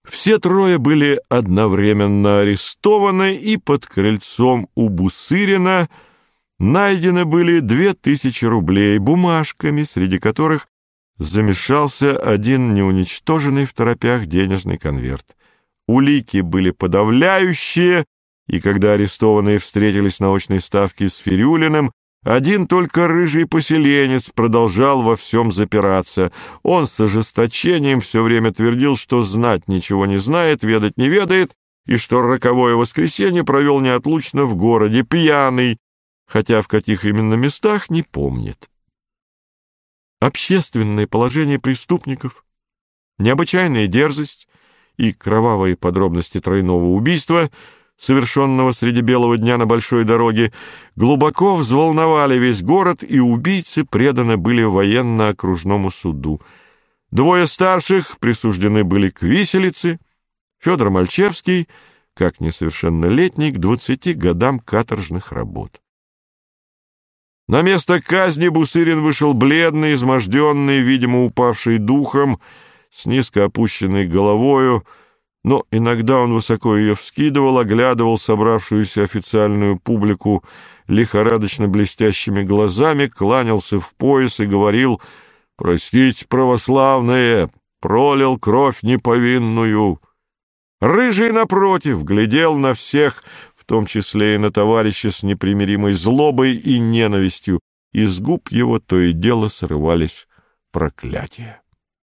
Все трое были одновременно арестованы, и под крыльцом у Бусырина найдены были две тысячи рублей бумажками, среди которых замешался один неуничтоженный в торопях денежный конверт. Улики были подавляющие, и когда арестованные встретились на очной ставке с Фирюлиным, один только рыжий поселенец продолжал во всем запираться. Он с ожесточением все время твердил, что знать ничего не знает, ведать не ведает, и что роковое воскресенье провел неотлучно в городе, пьяный, хотя в каких именно местах не помнит. Общественное положение преступников, необычайная дерзость и кровавые подробности тройного убийства, совершенного среди белого дня на большой дороге, глубоко взволновали весь город, и убийцы преданы были военно-окружному суду. Двое старших присуждены были к виселице, Федор Мальчевский, как несовершеннолетний, к двадцати годам каторжных работ. На место казни Бусырин вышел бледный, изможденный, видимо, упавший духом, с низко опущенной головою, но иногда он высоко ее вскидывал, оглядывал собравшуюся официальную публику лихорадочно блестящими глазами, кланялся в пояс и говорил: «Простите, православные, пролил кровь неповинную». Рыжий, напротив, глядел на всех, в том числе и на товарища, с непримиримой злобой и ненавистью, и с губ его то и дело срывались проклятия.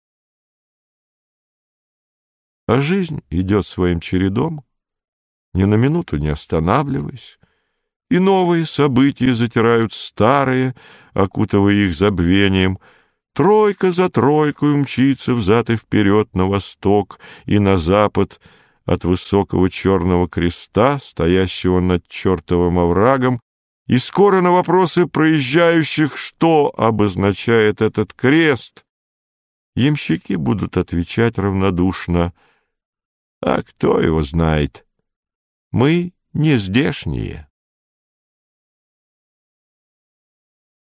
А жизнь идет своим чередом, ни на минуту не останавливаясь, и новые события затирают старые, окутывая их забвением. Тройка за тройкой мчится взад и вперед на восток и на запад от высокого черного креста, стоящего над чертовым оврагом, и скоро на вопросы проезжающих, что обозначает этот крест, ямщики будут отвечать равнодушно: «А кто его знает? Мы не здешние».